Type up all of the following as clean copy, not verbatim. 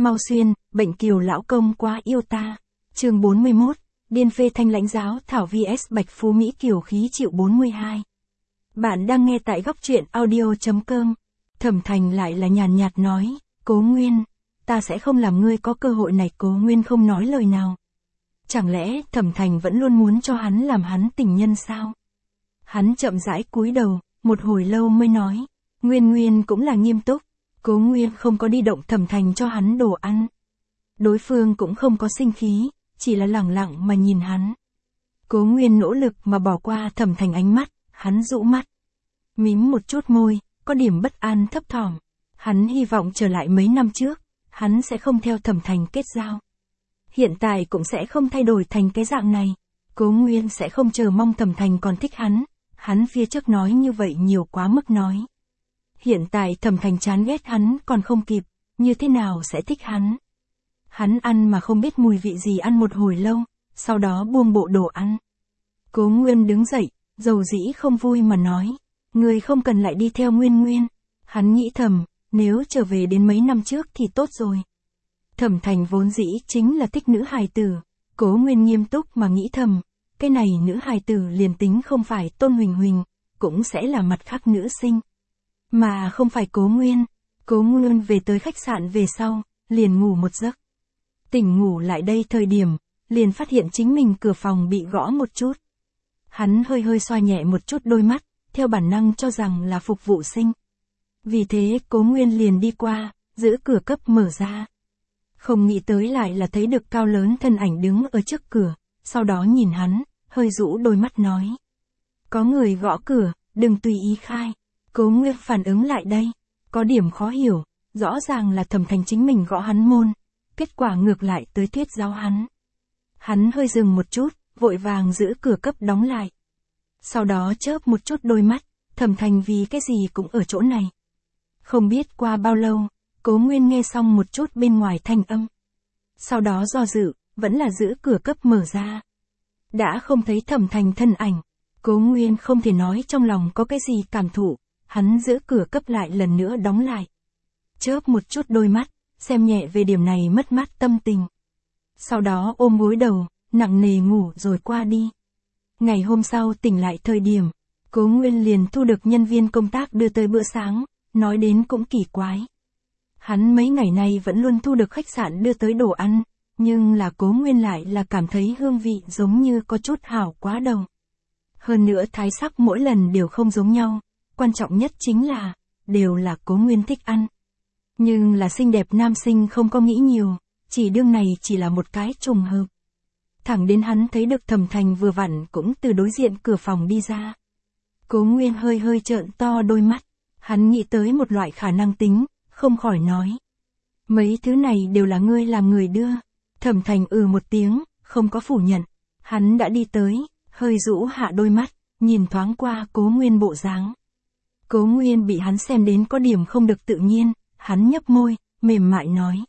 Mau xuyên, bệnh kiều lão công quá yêu ta. Chương 41, điên phê thanh lãnh giáo thảo vs Bạch Phú Mỹ kiều khí chịu 42. Bạn đang nghe tại góc truyện audio.com. Thẩm Thành lại là nhàn nhạt nói, Cố Nguyên, ta sẽ không làm ngươi có cơ hội này. Cố Nguyên không nói lời nào. Chẳng lẽ Thẩm Thành vẫn luôn muốn cho hắn làm hắn tình nhân sao? Hắn chậm rãi cúi đầu, một hồi lâu mới nói, Nguyên cũng là nghiêm túc. Cố Nguyên không có đi động Thẩm Thành cho hắn đồ ăn. Đối phương cũng không có sinh khí, chỉ là lẳng lặng mà nhìn hắn. Cố Nguyên nỗ lực mà bỏ qua Thẩm Thành ánh mắt, hắn dụ mắt. Mím một chút môi, có điểm bất an thấp thỏm. Hắn hy vọng trở lại mấy năm trước, hắn sẽ không theo Thẩm Thành kết giao. Hiện tại cũng sẽ không thay đổi thành cái dạng này. Cố Nguyên sẽ không chờ mong Thẩm Thành còn thích hắn phía trước nói như vậy nhiều quá mức nói. Hiện tại Thẩm Thành chán ghét hắn còn không kịp, như thế nào sẽ thích hắn? Hắn ăn mà không biết mùi vị gì ăn một hồi lâu, sau đó buông bộ đồ ăn. Cố Nguyên đứng dậy, dầu dĩ không vui mà nói, ngươi không cần lại đi theo Nguyên. Hắn nghĩ thầm, nếu trở về đến mấy năm trước thì tốt rồi. Thẩm Thành vốn dĩ chính là thích nữ hài tử. Cố Nguyên nghiêm túc mà nghĩ thầm, cái này nữ hài tử liền tính không phải Tôn Huỳnh, cũng sẽ là mặt khác nữ sinh. Mà không phải Cố Nguyên. Cố Nguyên về tới khách sạn về sau, liền ngủ một giấc. Tỉnh ngủ lại đây thời điểm, liền phát hiện chính mình cửa phòng bị gõ một chút. Hắn hơi xoa nhẹ một chút đôi mắt, theo bản năng cho rằng là phục vụ sinh. Vì thế Cố Nguyên liền đi qua, giữ cửa cấp mở ra. Không nghĩ tới lại là thấy được cao lớn thân ảnh đứng ở trước cửa, sau đó nhìn hắn, hơi rũ đôi mắt nói. Có người gõ cửa, đừng tùy ý khai. Cố Nguyên phản ứng lại đây, có điểm khó hiểu, rõ ràng là Thẩm Thành chính mình gõ hắn môn, kết quả ngược lại tới thuyết giáo hắn. Hắn hơi dừng một chút, vội vàng giữ cửa cấp đóng lại. Sau đó chớp một chút đôi mắt, Thẩm Thành vì cái gì cũng ở chỗ này. Không biết qua bao lâu, Cố Nguyên nghe xong một chút bên ngoài thanh âm. Sau đó do dự, vẫn là giữ cửa cấp mở ra. Đã không thấy Thẩm Thành thân ảnh, Cố Nguyên không thể nói trong lòng có cái gì cảm thụ, hắn giữ cửa cấp lại lần nữa đóng lại. Chớp một chút đôi mắt, xem nhẹ về điểm này mất mát tâm tình. Sau đó ôm gối đầu, nặng nề ngủ rồi qua đi. Ngày hôm sau tỉnh lại thời điểm, Cố Nguyên liền thu được nhân viên công tác đưa tới bữa sáng, nói đến cũng kỳ quái. Hắn mấy ngày nay vẫn luôn thu được khách sạn đưa tới đồ ăn, nhưng là Cố Nguyên lại là cảm thấy hương vị giống như có chút hảo quá đầu. Hơn nữa thái sắc mỗi lần đều không giống nhau, quan trọng nhất chính là, đều là Cố Nguyên thích ăn. Nhưng là xinh đẹp nam sinh không có nghĩ nhiều, chỉ đương này chỉ là một cái trùng hợp. Thẳng đến hắn thấy được Thẩm Thành vừa vặn cũng từ đối diện cửa phòng đi ra. Cố Nguyên hơi trợn to đôi mắt, hắn nghĩ tới một loại khả năng tính, không khỏi nói. Mấy thứ này đều là ngươi làm người đưa. Thẩm Thành một tiếng, không có phủ nhận. Hắn đã đi tới, hơi rũ hạ đôi mắt, nhìn thoáng qua Cố Nguyên bộ dáng. Cố Nguyên bị hắn xem đến có điểm không được tự nhiên, hắn nhấp môi, mềm mại nói.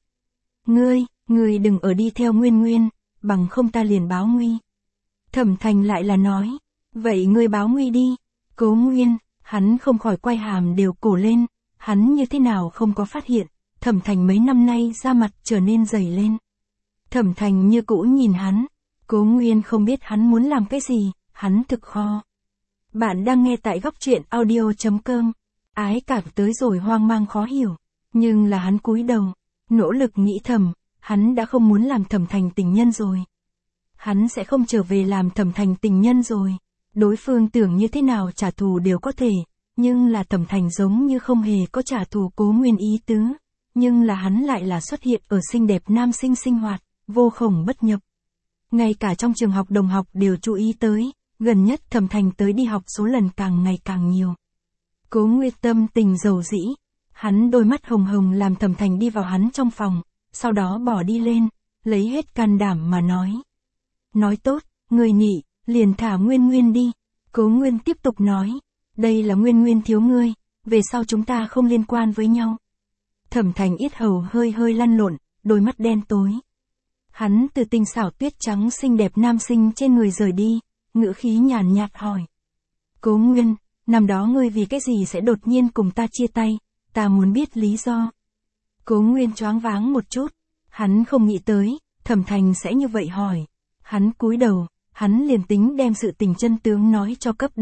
Ngươi đừng ở đi theo Nguyên, bằng không ta liền báo nguy. Thẩm Thành lại là nói, vậy ngươi báo nguy đi. Cố Nguyên, hắn không khỏi quay hàm đều cổ lên, hắn như thế nào không có phát hiện, Thẩm Thành mấy năm nay da mặt trở nên dày lên. Thẩm Thành như cũ nhìn hắn, Cố Nguyên không biết hắn muốn làm cái gì, hắn thực kho. Bạn đang nghe tại góc truyện audio.com, ái cảm tới rồi hoang mang khó hiểu, nhưng là hắn cúi đầu, nỗ lực nghĩ thầm, hắn đã không muốn làm Thẩm Thành tình nhân rồi. Hắn sẽ không trở về làm Thẩm Thành tình nhân rồi, đối phương tưởng như thế nào trả thù đều có thể, nhưng là Thẩm Thành giống như không hề có trả thù Cố Nguyên ý tứ, nhưng là hắn lại là xuất hiện ở xinh đẹp nam sinh sinh hoạt, vô khổng bất nhập. Ngay cả trong trường học đồng học đều chú ý tới, gần nhất Thẩm Thành tới đi học số lần càng ngày càng nhiều. Cố Nguyên tâm tình dầu dĩ, hắn đôi mắt hồng hồng làm Thẩm Thành đi vào hắn trong phòng, sau đó bỏ đi lên, lấy hết can đảm mà nói. Nói tốt, người nhị, liền thả Nguyên đi. Cố Nguyên tiếp tục nói, đây là Nguyên thiếu ngươi, về sau chúng ta không liên quan với nhau. Thẩm Thành yết hầu hơi lăn lộn, đôi mắt đen tối. Hắn từ tinh xảo tuyết trắng xinh đẹp nam sinh trên người rời đi, ngữ khí nhàn nhạt hỏi. Cố Nguyên, năm đó ngươi vì cái gì sẽ đột nhiên cùng ta chia tay, ta muốn biết lý do. Cố Nguyên choáng váng một chút, Hắn không nghĩ tới, Thẩm Thành sẽ như vậy hỏi. Hắn cúi đầu, hắn liền tính đem sự tình chân tướng nói cho cấp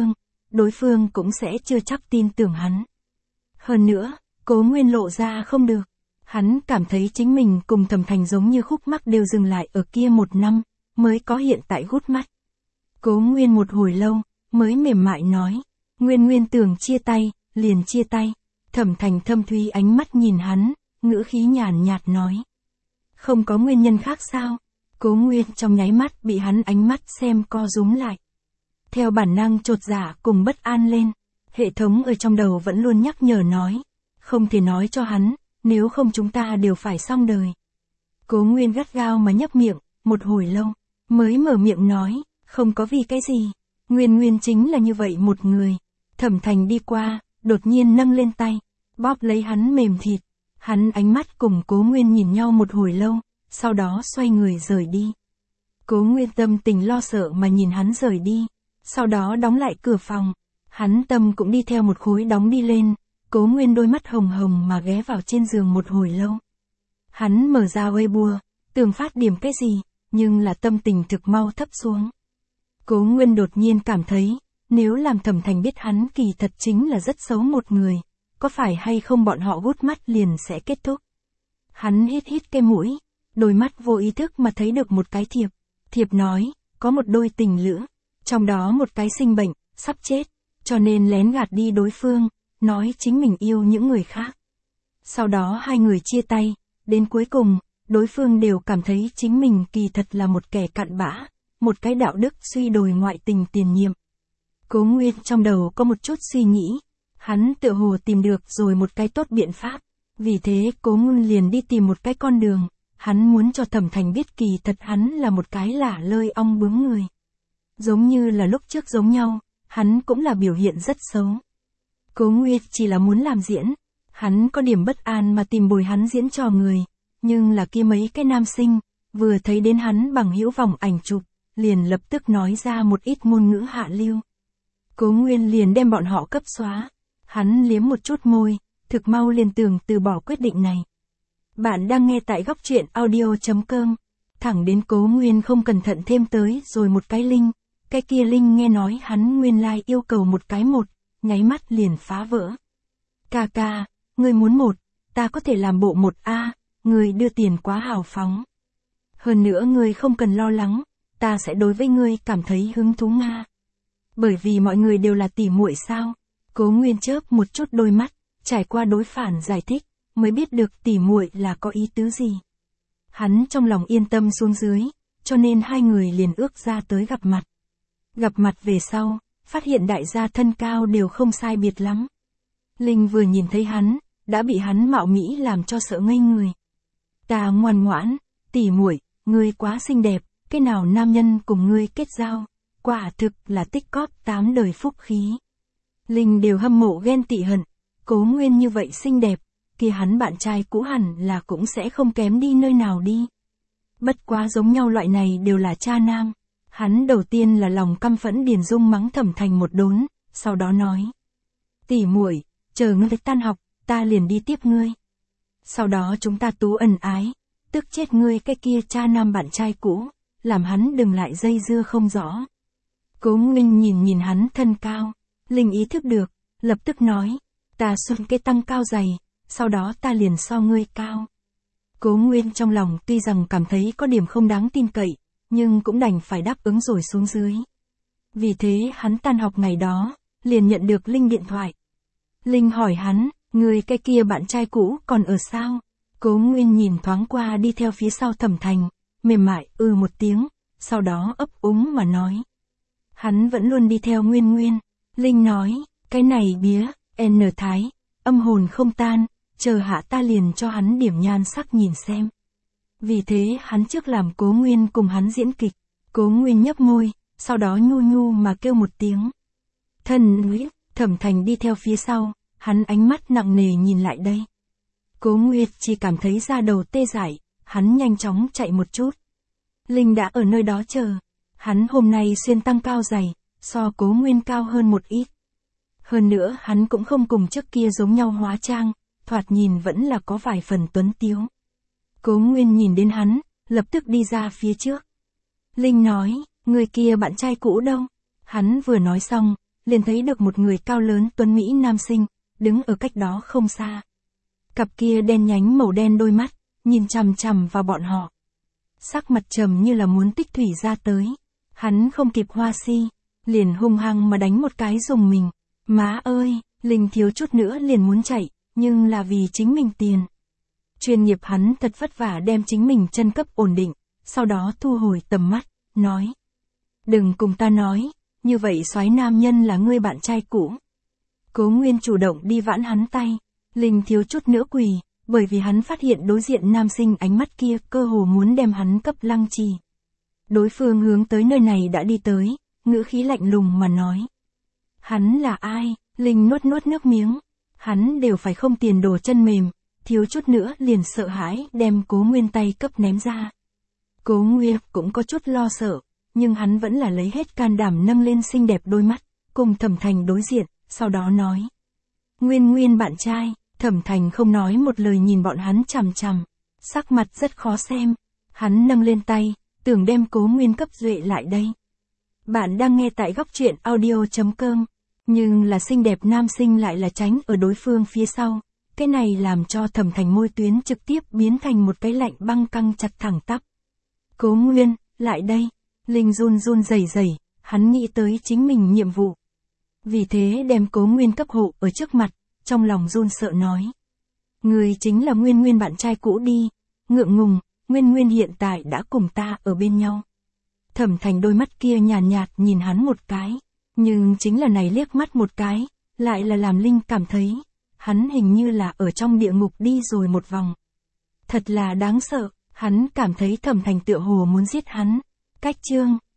đối phương cũng sẽ chưa chắc tin tưởng hắn. Hơn nữa, Cố Nguyên lộ ra không được. Hắn cảm thấy chính mình cùng Thẩm Thành giống như khúc mắc đều dừng lại ở kia 1 năm, mới có hiện tại gút mắt. Cố Nguyên một hồi lâu, mới mềm mại nói, Nguyên tưởng chia tay, liền chia tay. Thẩm Thành thâm thúy ánh mắt nhìn hắn, ngữ khí nhàn nhạt nói. Không có nguyên nhân khác sao? Cố Nguyên trong nháy mắt bị hắn ánh mắt xem co rúm lại. Theo bản năng chột dạ cùng bất an lên, hệ thống ở trong đầu vẫn luôn nhắc nhở nói, không thể nói cho hắn, nếu không chúng ta đều phải xong đời. Cố Nguyên gắt gao mà nhấp miệng, một hồi lâu, mới mở miệng nói, không có vì cái gì, Nguyên chính là như vậy một người. Thẩm Thành đi qua, đột nhiên nâng lên tay, bóp lấy hắn mềm thịt. Hắn ánh mắt cùng Cố Nguyên nhìn nhau một hồi lâu, sau đó xoay người rời đi. Cố Nguyên tâm tình lo sợ mà nhìn hắn rời đi, sau đó đóng lại cửa phòng. Hắn tâm cũng đi theo một khối đóng đi lên, Cố Nguyên đôi mắt hồng hồng mà ghé vào trên giường một hồi lâu. Hắn mở ra Weibo, tưởng phát điểm cái gì, nhưng là tâm tình thực mau thấp xuống. Cố Nguyên đột nhiên cảm thấy, nếu làm Thẩm Thành biết hắn kỳ thật chính là rất xấu một người, có phải hay không bọn họ gút mắt liền sẽ kết thúc. Hắn hít cái mũi, đôi mắt vô ý thức mà thấy được một cái thiệp. Thiệp nói, có một đôi tình lữ, trong đó một cái sinh bệnh, sắp chết, cho nên lén gạt đi đối phương, nói chính mình yêu những người khác. Sau đó hai người chia tay, đến cuối cùng, đối phương đều cảm thấy chính mình kỳ thật là một kẻ cặn bã, một cái đạo đức suy đồi ngoại tình tiền nhiệm. Cố Nguyên trong đầu có một chút suy nghĩ, hắn tựa hồ tìm được rồi một cái tốt biện pháp, vì thế Cố Nguyên liền đi tìm một cái con đường, hắn muốn cho Thẩm Thành biết kỳ thật hắn là một cái lả lơi ong bướm người. Giống như là lúc trước giống nhau, hắn cũng là biểu hiện rất xấu. Cố Nguyên chỉ là muốn làm diễn, hắn có điểm bất an mà tìm bồi hắn diễn trò người, nhưng là kia mấy cái nam sinh, vừa thấy đến hắn bằng hữu vòng ảnh chụp, liền lập tức nói ra một ít ngôn ngữ hạ lưu. Cố Nguyên liền đem bọn họ cấp xóa, hắn liếm một chút môi, thực mau liền tưởng từ bỏ quyết định này. Bạn đang nghe tại góc truyện audio.com, thẳng đến Cố Nguyên không cẩn thận thêm tới rồi một cái link, cái kia link nghe nói hắn nguyên lai yêu cầu một cái một, nháy mắt liền phá vỡ. Ca, ngươi muốn một, ta có thể làm bộ một a, ngươi đưa tiền quá hào phóng. Hơn nữa ngươi không cần lo lắng, ta sẽ đối với ngươi cảm thấy hứng thú nga. Bởi vì mọi người đều là tỉ muội sao? Cố Nguyên chớp một chút đôi mắt, trải qua đối phản giải thích, mới biết được tỉ muội là có ý tứ gì. Hắn trong lòng yên tâm xuống dưới, cho nên hai người liền ước ra tới gặp mặt. Gặp mặt về sau, phát hiện đại gia thân cao đều không sai biệt lắm. Linh vừa nhìn thấy hắn, đã bị hắn mạo mỹ làm cho sợ ngây người. Ta ngoan ngoãn, tỉ muội, ngươi quá xinh đẹp, cái nào nam nhân cùng ngươi kết giao, quả thực là tích cóp 8 đời phúc khí. Linh đều hâm mộ ghen tị hận, Cố Nguyên như vậy xinh đẹp, kia hắn bạn trai cũ hẳn là cũng sẽ không kém đi nơi nào đi. Bất quá giống nhau loại này đều là cha nam. Hắn đầu tiên là lòng căm phẫn Điền Dung mắng Thẩm Thành một đốn, sau đó nói. Tỉ muội, chờ ngươi tan học, ta liền đi tiếp ngươi. Sau đó chúng ta tú ân ái, tức chết ngươi cái kia cha nam bạn trai cũ, làm hắn đừng lại dây dưa không rõ. Cố Nguyên nhìn hắn thân cao, Linh ý thức được, lập tức nói, ta xuân cái tăng cao dày, sau đó ta liền so ngươi cao. Cố Nguyên trong lòng tuy rằng cảm thấy có điểm không đáng tin cậy, nhưng cũng đành phải đáp ứng rồi xuống dưới. Vì thế hắn tan học ngày đó, liền nhận được Linh điện thoại. Linh hỏi hắn, người cái kia bạn trai cũ còn ở sao? Cố Nguyên nhìn thoáng qua đi theo phía sau Thẩm Thành, mềm mại một tiếng, sau đó ấp úng mà nói. Hắn vẫn luôn đi theo Nguyên. Linh nói, cái này bía, N Thái, âm hồn không tan, chờ hạ ta liền cho hắn điểm nhan sắc nhìn xem. Vì thế hắn trước làm Cố Nguyên cùng hắn diễn kịch, Cố Nguyên nhấp môi, sau đó nhu mà kêu một tiếng. Thân Nguyễn, Thẩm Thành đi theo phía sau, hắn ánh mắt nặng nề nhìn lại đây. Cố Nguyên chỉ cảm thấy da đầu tê dại, hắn nhanh chóng chạy một chút. Linh đã ở nơi đó chờ, hắn hôm nay xuyên tăng cao dày, so Cố Nguyên cao hơn một ít. Hơn nữa hắn cũng không cùng trước kia giống nhau hóa trang, thoạt nhìn vẫn là có vài phần tuấn tiếu. Cố Nguyên nhìn đến hắn, lập tức đi ra phía trước. Linh nói, người kia bạn trai cũ đâu? Hắn vừa nói xong, liền thấy được một người cao lớn tuấn mỹ nam sinh, đứng ở cách đó không xa. Cặp kia đen nhánh màu đen đôi mắt, nhìn chằm chằm vào bọn họ. Sắc mặt trầm như là muốn tích thủy ra tới. Hắn không kịp hoa si, liền hung hăng mà đánh một cái dùng mình. Má ơi, Linh thiếu chút nữa liền muốn chạy, nhưng là vì chính mình tiền. Chuyên nghiệp hắn thật vất vả đem chính mình chân cấp ổn định, sau đó thu hồi tầm mắt, nói. Đừng cùng ta nói, như vậy soái nam nhân là ngươi bạn trai cũ. Cố Nguyên chủ động đi vãn hắn tay, Linh thiếu chút nữa quỳ, bởi vì hắn phát hiện đối diện nam sinh ánh mắt kia cơ hồ muốn đem hắn cấp lăng trì. Đối phương hướng tới nơi này đã đi tới, ngữ khí lạnh lùng mà nói. Hắn là ai? Linh nuốt nuốt nước miếng. Hắn đều phải không tiền đồ chân mềm, thiếu chút nữa liền sợ hãi đem Cố Nguyên tay cấp ném ra. Cố Nguyên cũng có chút lo sợ, nhưng hắn vẫn là lấy hết can đảm nâng lên xinh đẹp đôi mắt, cùng Thẩm Thành đối diện, sau đó nói. Nguyên bạn trai. Thẩm Thành không nói một lời nhìn bọn hắn chằm chằm, sắc mặt rất khó xem. Hắn nâng lên tay, tưởng đem Cố Nguyên cấp duệ lại đây. Bạn đang nghe tại góc truyện audio.com, nhưng là xinh đẹp nam sinh lại là tránh ở đối phương phía sau. Cái này làm cho Thẩm Thành môi tuyến trực tiếp biến thành một cái lạnh băng căng chặt thẳng tắp. Cố Nguyên, lại đây. Linh run run rẩy rẩy, hắn nghĩ tới chính mình nhiệm vụ. Vì thế đem Cố Nguyên cấp hộ ở trước mặt, trong lòng run sợ nói. Người chính là Nguyên bạn trai cũ đi, ngượng ngùng, Nguyên hiện tại đã cùng ta ở bên nhau. Thẩm Thành đôi mắt kia nhàn nhạt nhìn hắn một cái, nhưng chính là này liếc mắt một cái, lại là làm Linh cảm thấy, hắn hình như là ở trong địa ngục đi rồi một vòng. Thật là đáng sợ, hắn cảm thấy Thẩm Thành tựa hồ muốn giết hắn. Cách chương